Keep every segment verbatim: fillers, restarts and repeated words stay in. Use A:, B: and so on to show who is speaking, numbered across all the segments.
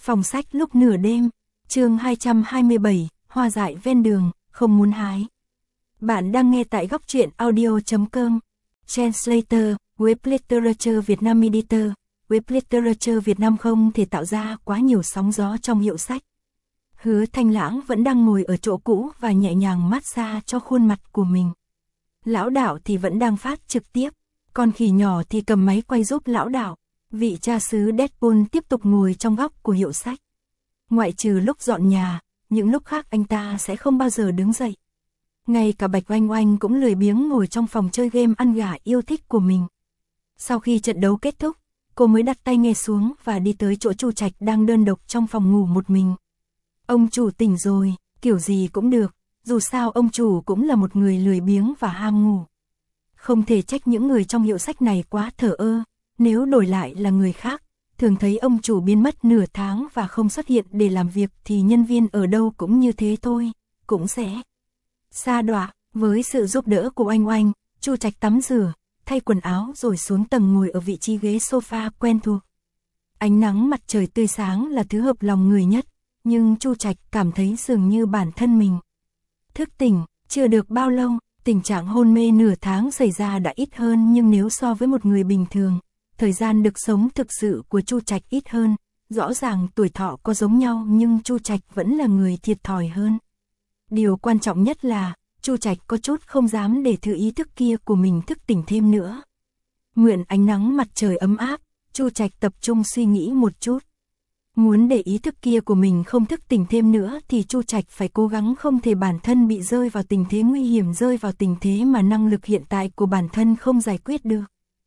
A: Phòng sách lúc nửa đêm, chương hai trăm hai mươi bảy, hoa dại ven đường, không muốn hái. Bạn đang nghe tại góc truyện audio chấm com. Translator, Web Literature Việt Nam Editor, Web Literature Việt Nam không thể tạo ra quá nhiều sóng gió trong hiệu sách. Hứa Thanh Lãng vẫn đang ngồi ở chỗ cũ và nhẹ nhàng massage cho khuôn mặt của mình. Lão Đạo thì vẫn đang phát trực tiếp, con khỉ nhỏ thì cầm máy quay giúp lão Đạo. Vị cha xứ Deadpool tiếp tục ngồi trong góc của hiệu sách. Ngoại trừ lúc dọn nhà, những lúc khác anh ta sẽ không bao giờ đứng dậy. Ngay cả Bạch Oanh Oanh cũng lười biếng ngồi trong phòng chơi game ăn gà yêu thích của mình. Sau khi trận đấu kết thúc, cô mới đặt tay nghe xuống và đi tới chỗ Chu Trạch đang đơn độc trong phòng ngủ một mình. Ông chủ tỉnh rồi, kiểu gì cũng được, dù sao ông chủ cũng là một người lười biếng và ham ngủ. Không thể trách những người trong hiệu sách này quá thờ ơ. Nếu đổi lại là người khác, thường thấy ông chủ biến mất nửa tháng và không xuất hiện để làm việc thì nhân viên ở đâu cũng như thế thôi, cũng sẽ sa đọa. Với sự giúp đỡ của Oanh Oanh, Chu Trạch tắm rửa, thay quần áo rồi xuống tầng ngồi ở vị trí ghế sofa quen thuộc. Ánh nắng mặt trời tươi sáng là thứ hợp lòng người nhất, nhưng Chu Trạch cảm thấy dường như bản thân mình thức tỉnh, chưa được bao lâu, tình trạng hôn mê nửa tháng xảy ra đã ít hơn, nhưng nếu so với một người bình thường, thời gian được sống thực sự của Chu Trạch ít hơn, rõ ràng tuổi thọ có giống nhau nhưng Chu Trạch vẫn là người thiệt thòi hơn. Điều quan trọng nhất là, Chu Trạch có chút không dám để thứ ý thức kia của mình thức tỉnh thêm nữa. Mượn ánh nắng mặt trời ấm áp, Chu Trạch tập trung suy nghĩ một chút. Muốn để ý thức kia của mình không thức tỉnh thêm nữa thì Chu Trạch phải cố gắng không thể bản thân bị rơi vào tình thế nguy hiểm, rơi vào tình thế mà năng lực hiện tại của bản thân không giải quyết được.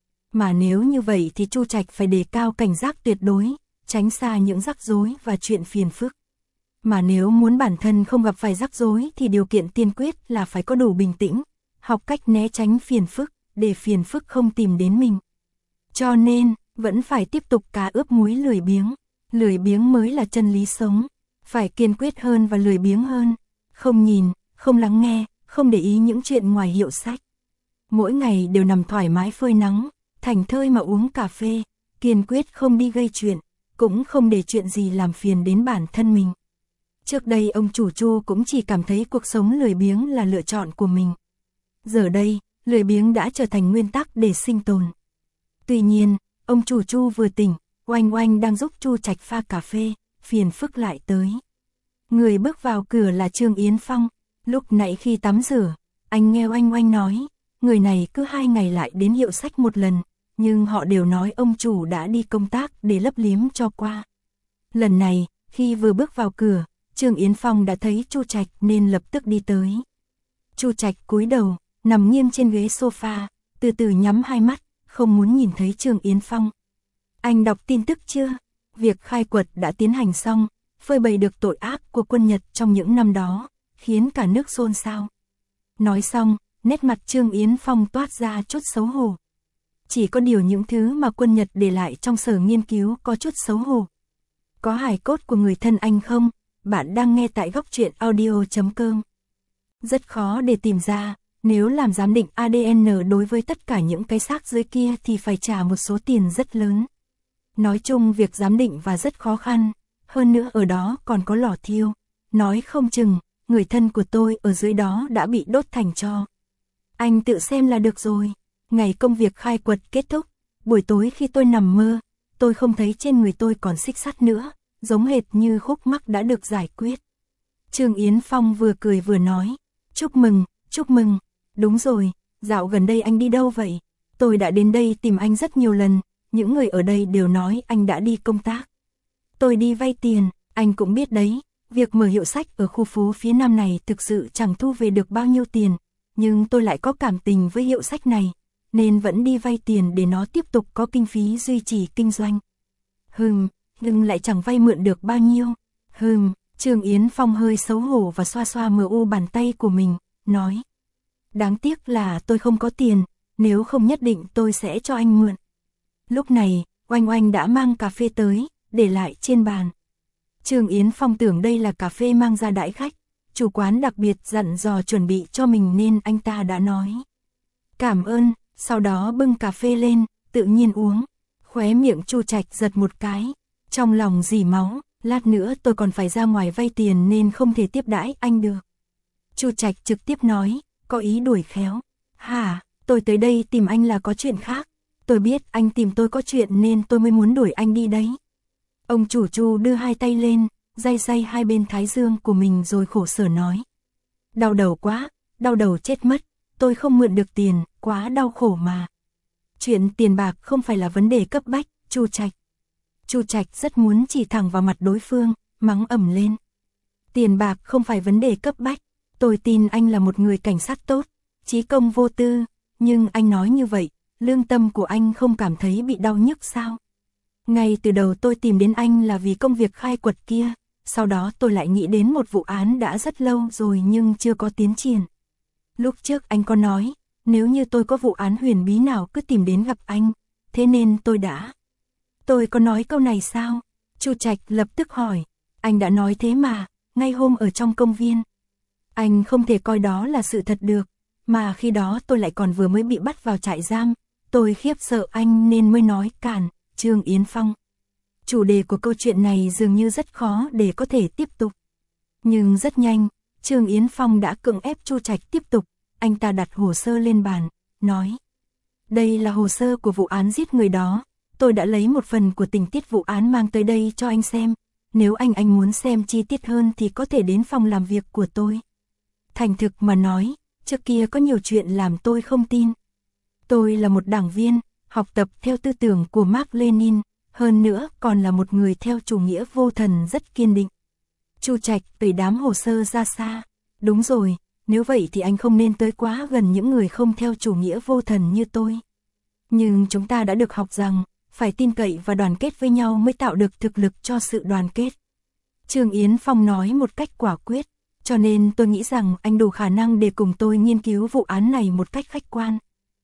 A: Mà nếu như vậy thì Chu Trạch phải đề cao cảnh giác tuyệt đối, tránh xa những rắc rối và chuyện phiền phức. Mà nếu muốn bản thân không gặp phải rắc rối thì điều kiện tiên quyết là phải có đủ bình tĩnh, học cách né tránh phiền phức, để phiền phức không tìm đến mình. Cho nên, vẫn phải tiếp tục cá ướp muối lười biếng. Lười biếng mới là chân lý sống, phải kiên quyết hơn và lười biếng hơn. Không nhìn, không lắng nghe, không để ý những chuyện ngoài hiệu sách. Mỗi ngày đều nằm thoải mái phơi nắng, thảnh thơi mà uống cà phê, kiên quyết không đi gây chuyện, cũng không để chuyện gì làm phiền đến bản thân mình. Trước đây ông chủ Chu cũng chỉ cảm thấy cuộc sống lười biếng là lựa chọn của mình. Giờ đây, lười biếng đã trở thành nguyên tắc để sinh tồn. Tuy nhiên, ông chủ Chu vừa tỉnh, Oanh Oanh đang giúp Chu Trạch pha cà phê, phiền phức lại tới. Người bước vào cửa là Trương Yến Phong. Lúc nãy khi tắm rửa, anh nghe Oanh Oanh nói, người này cứ hai ngày lại đến hiệu sách một lần, nhưng họ đều nói ông chủ đã đi công tác để lấp liếm cho qua. Lần này, khi vừa bước vào cửa, Trương Yến Phong đã thấy Chu Trạch nên lập tức đi tới. Chu Trạch cúi đầu, nằm nghiêng trên ghế sofa, từ từ nhắm hai mắt, không muốn nhìn thấy Trương Yến Phong. Anh đọc tin tức chưa? Việc khai quật đã tiến hành xong, phơi bày được tội ác của quân Nhật trong những năm đó, khiến cả nước xôn xao. Nói xong, nét mặt Trương Yến Phong toát ra chút xấu hổ. Chỉ có điều những thứ mà quân Nhật để lại trong sở nghiên cứu có chút xấu hổ. Có hài cốt của người thân anh không? Bạn đang nghe tại góc truyện audio chấm com. Rất khó để tìm ra, nếu làm giám định a đê en đối với tất cả những cái xác dưới kia thì phải trả một số tiền rất lớn. Nói chung việc giám định và rất khó khăn, hơn nữa ở đó còn có lò thiêu. Nói không chừng, người thân của tôi ở dưới đó đã bị đốt thành tro. Anh tự xem là được rồi. Ngày công việc khai quật kết thúc, buổi tối khi tôi nằm mơ, tôi không thấy trên người tôi còn xích sắt nữa, giống hệt như khúc mắc đã được giải quyết. Trương Yến Phong vừa cười vừa nói, chúc mừng, chúc mừng, đúng rồi, dạo gần đây anh đi đâu vậy? Tôi đã đến đây tìm anh rất nhiều lần, những người ở đây đều nói anh đã đi công tác. Tôi đi vay tiền, anh cũng biết đấy, việc mở hiệu sách ở khu phố phía Nam này thực sự chẳng thu về được bao nhiêu tiền, nhưng tôi lại có cảm tình với hiệu sách này, nên vẫn đi vay tiền để nó tiếp tục có kinh phí duy trì kinh doanh. Hừm, nhưng lại chẳng vay mượn được bao nhiêu. Hừm, Trương Yến Phong hơi xấu hổ và xoa xoa mờ u bàn tay của mình, nói. Đáng tiếc là tôi không có tiền, nếu không nhất định tôi sẽ cho anh mượn. Lúc này, Oanh Oanh đã mang cà phê tới, để lại trên bàn. Trương Yến Phong tưởng đây là cà phê mang ra đãi khách, chủ quán đặc biệt dặn dò chuẩn bị cho mình nên anh ta đã nói. Cảm ơn, sau đó bưng cà phê lên, tự nhiên uống. Khóe miệng Chu Trạch giật một cái, trong lòng rỉ máu, lát nữa tôi còn phải ra ngoài vay tiền nên không thể tiếp đãi anh được. Chu Trạch trực tiếp nói, có ý đuổi khéo. Hả, tôi tới đây tìm anh là có chuyện khác. Tôi biết anh tìm tôi có chuyện nên tôi mới muốn đuổi anh đi đấy. Ông chủ Chu đưa hai tay lên, day day hai bên thái dương của mình rồi khổ sở nói. Đau đầu quá, đau đầu chết mất, tôi không mượn được tiền, quá đau khổ mà. Chuyện tiền bạc không phải là vấn đề cấp bách, Chu Trạch. Chu Trạch rất muốn chỉ thẳng vào mặt đối phương, mắng ầm lên. Tiền bạc không phải vấn đề cấp bách, tôi tin anh là một người cảnh sát tốt, chí công vô tư, nhưng anh nói như vậy, lương tâm của anh không cảm thấy bị đau nhức sao? Ngay từ đầu tôi tìm đến anh là vì công việc khai quật kia, sau đó tôi lại nghĩ đến một vụ án đã rất lâu rồi nhưng chưa có tiến triển. Lúc trước anh có nói, nếu như tôi có vụ án huyền bí nào cứ tìm đến gặp anh, thế nên tôi đã... Tôi có nói câu này sao? Chu Trạch lập tức hỏi, anh đã nói thế mà, ngay hôm ở trong công viên. Anh không thể coi đó là sự thật được, mà khi đó tôi lại còn vừa mới bị bắt vào trại giam, tôi khiếp sợ anh nên mới nói cản. Trương Yến Phong. Chủ đề của câu chuyện này dường như rất khó để có thể tiếp tục. Nhưng rất nhanh, Trương Yến Phong đã cưỡng ép Chu Trạch tiếp tục, anh ta đặt hồ sơ lên bàn, nói. Đây là hồ sơ của vụ án giết người đó, tôi đã lấy một phần của tình tiết vụ án mang tới đây cho anh xem, nếu anh anh muốn xem chi tiết hơn thì có thể đến phòng làm việc của tôi. Thành thực mà nói, trước kia có nhiều chuyện làm tôi không tin. Tôi là một đảng viên, học tập theo tư tưởng của Mác Lênin, hơn nữa còn là một người theo chủ nghĩa vô thần rất kiên định. Chu Trạch đẩy đám hồ sơ ra xa. Đúng rồi, nếu vậy thì anh không nên tới quá gần những người không theo chủ nghĩa vô thần như tôi. Nhưng chúng ta đã được học rằng, phải tin cậy và đoàn kết với nhau mới tạo được thực lực cho sự đoàn kết. Trương Yến Phong nói một cách quả quyết, cho nên tôi nghĩ rằng anh đủ khả năng để cùng tôi nghiên cứu vụ án này một cách khách quan.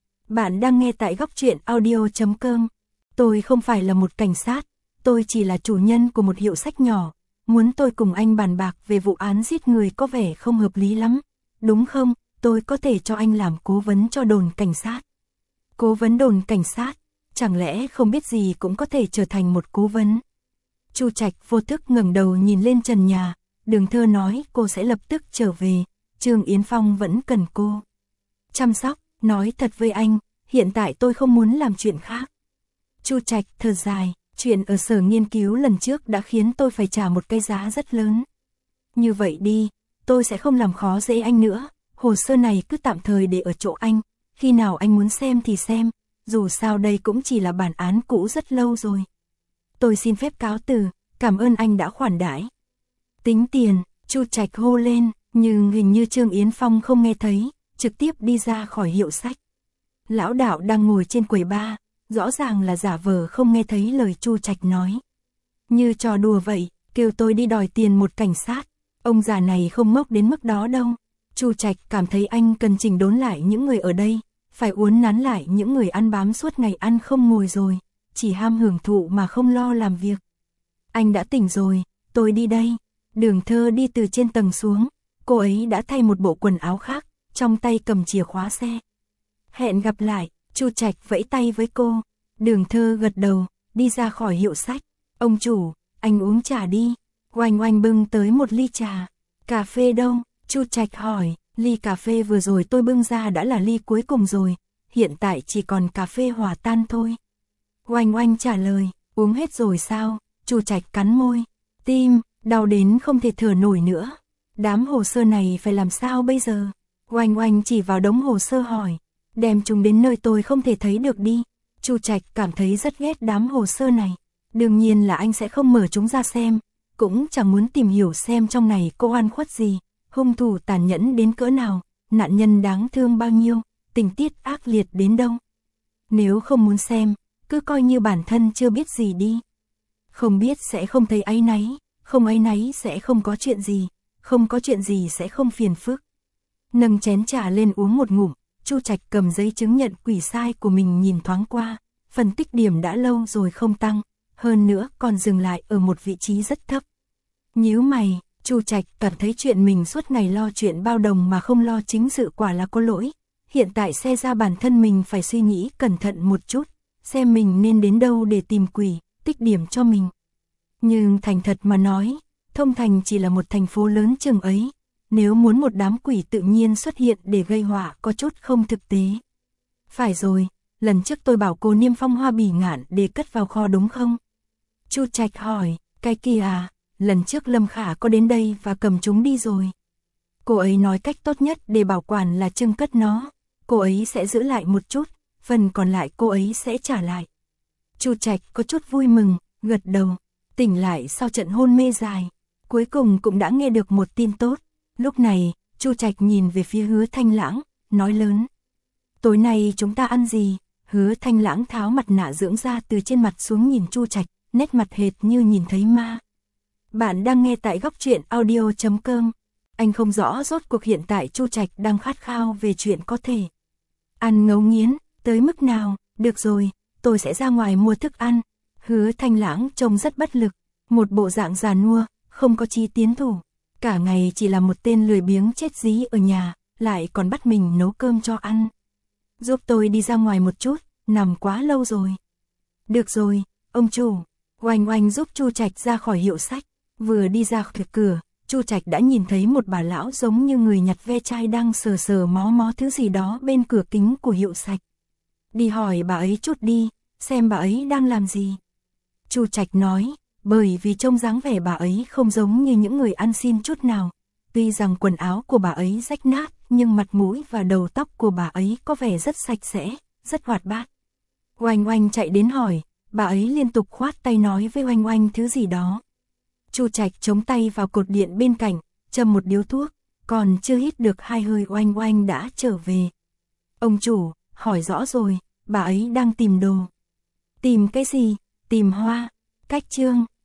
A: Bạn đang nghe tại góc truyện audio chấm com. Tôi không phải là một cảnh sát, tôi chỉ là chủ nhân của một hiệu sách nhỏ. Muốn tôi cùng anh bàn bạc về vụ án giết người có vẻ không hợp lý lắm. Đúng không, tôi có thể cho anh làm cố vấn cho đồn cảnh sát. Cố vấn đồn cảnh sát, chẳng lẽ không biết gì cũng có thể trở thành một cố vấn. Chu Trạch vô thức ngẩng đầu nhìn lên trần nhà, Đường Thơ nói cô sẽ lập tức trở về, Trương Yến Phong vẫn cần cô chăm sóc. Nói thật với anh, hiện tại tôi không muốn làm chuyện khác. Chu Trạch thở dài, chuyện ở sở nghiên cứu lần trước đã khiến tôi phải trả một cái giá rất lớn. Như vậy đi, tôi sẽ không làm khó dễ anh nữa, hồ sơ này cứ tạm thời để ở chỗ anh, khi nào anh muốn xem thì xem, dù sao đây cũng chỉ là bản án cũ rất lâu rồi. Tôi xin phép cáo từ, cảm ơn anh đã khoản đãi. Tính tiền, Chu Trạch hô lên, nhưng hình như Trương Yến Phong không nghe thấy, trực tiếp đi ra khỏi hiệu sách. Lão đạo đang ngồi trên quầy bar, rõ ràng là giả vờ không nghe thấy lời Chu Trạch nói. Như trò đùa vậy, kêu tôi đi đòi tiền một cảnh sát, ông già này không ngốc đến mức đó đâu. Chu Trạch cảm thấy anh cần chỉnh đốn lại những người ở đây, phải uốn nắn lại những người ăn bám suốt ngày ăn không ngồi rồi, chỉ ham hưởng thụ mà không lo làm việc. Anh đã tỉnh rồi, tôi đi đây. Đường Thơ đi từ trên tầng xuống, cô ấy đã thay một bộ quần áo khác, trong tay cầm chìa khóa xe. Hẹn gặp lại, Chu Trạch vẫy tay với cô. Đường Thơ gật đầu, đi ra khỏi hiệu sách. Ông chủ, anh uống trà đi. Oanh Oanh bưng tới một ly trà. Cà phê đâu? Chu Trạch hỏi. Ly cà phê vừa rồi tôi bưng ra đã là ly cuối cùng rồi, hiện tại chỉ còn cà phê hòa tan thôi. Oanh Oanh trả lời. Uống hết rồi sao? Chu Trạch cắn môi. Tim, đau đến không thể thở nổi nữa. Đám hồ sơ này phải làm sao bây giờ? Oanh Oanh chỉ vào đống hồ sơ hỏi. Đem chúng đến nơi tôi không thể thấy được đi. Chu Trạch cảm thấy rất ghét đám hồ sơ này. Đương nhiên là anh sẽ không mở chúng ra xem, cũng chẳng muốn tìm hiểu xem trong này có oan khuất gì, hung thủ tàn nhẫn đến cỡ nào, nạn nhân đáng thương bao nhiêu, tình tiết ác liệt đến đâu. Nếu không muốn xem, cứ coi như bản thân chưa biết gì đi. Không biết sẽ không thấy áy náy, không áy náy sẽ không có chuyện gì, không có chuyện gì sẽ không phiền phức. Nâng chén trà lên uống một ngụm, Chu Trạch cầm giấy chứng nhận quỷ sai của mình nhìn thoáng qua, phân tích điểm đã lâu rồi không tăng, hơn nữa còn dừng lại ở một vị trí rất thấp. Nhíu mày, Chu Trạch cảm thấy chuyện mình suốt ngày lo chuyện bao đồng mà không lo chính sự quả là có lỗi. Hiện tại xe ra bản thân mình phải suy nghĩ cẩn thận một chút, xem mình nên đến đâu để tìm quỷ, tích điểm cho mình. Nhưng thành thật mà nói, Thông Thành chỉ là một thành phố lớn chừng ấy, nếu muốn một đám quỷ tự nhiên xuất hiện để gây họa có chút không thực tế. Phải rồi, lần trước tôi bảo cô niêm phong hoa bỉ ngạn để cất vào kho đúng không? Chu Trạch hỏi, cái kia à, lần trước Lâm Khả có đến đây và cầm chúng đi rồi. Cô ấy nói cách tốt nhất để bảo quản là trưng cất nó, cô ấy sẽ giữ lại một chút, phần còn lại cô ấy sẽ trả lại. Chu Trạch có chút vui mừng, gật đầu, tỉnh lại sau trận hôn mê dài, cuối cùng cũng đã nghe được một tin tốt. Lúc này, Chu Trạch nhìn về phía Hứa Thanh Lãng, nói lớn. Tối nay chúng ta ăn gì? Hứa Thanh Lãng tháo mặt nạ dưỡng da từ trên mặt xuống nhìn Chu Trạch, nét mặt hệt như nhìn thấy ma. Bạn đang nghe tại góc truyện audio chấm com. Anh không rõ rốt cuộc hiện tại Chu Trạch đang khát khao về chuyện có thể ăn ngấu nghiến, tới mức nào, được rồi, tôi sẽ ra ngoài mua thức ăn. Hứa Thanh Lãng trông rất bất lực, một bộ dạng già nua, không có chí tiến thủ. Cả ngày chỉ là một tên lười biếng chết dí ở nhà, lại còn bắt mình nấu cơm cho ăn. Giúp tôi đi ra ngoài một chút, nằm quá lâu rồi. Được rồi, ông chủ. Oanh Oanh giúp Chu Trạch ra khỏi hiệu sách, vừa đi ra khỏi cửa, Chu Trạch đã nhìn thấy một bà lão giống như người nhặt ve chai đang sờ sờ mó mó thứ gì đó bên cửa kính của hiệu sách. Đi hỏi bà ấy chút đi, xem bà ấy đang làm gì. Chu Trạch nói, bởi vì trông dáng vẻ bà ấy không giống như những người ăn xin chút nào. Tuy rằng quần áo của bà ấy rách nát, nhưng mặt mũi và đầu tóc của bà ấy có vẻ rất sạch sẽ, rất hoạt bát. Oanh Oanh chạy đến hỏi, bà ấy liên tục khoát tay nói với Oanh Oanh thứ gì đó. Chu Trạch chống tay vào cột điện bên cạnh, châm một điếu thuốc, còn chưa hít được hai hơi Oanh Oanh đã trở về. Ông chủ, hỏi rõ rồi, bà ấy đang tìm đồ. Tìm cái gì? Tìm hoa. Cách chương.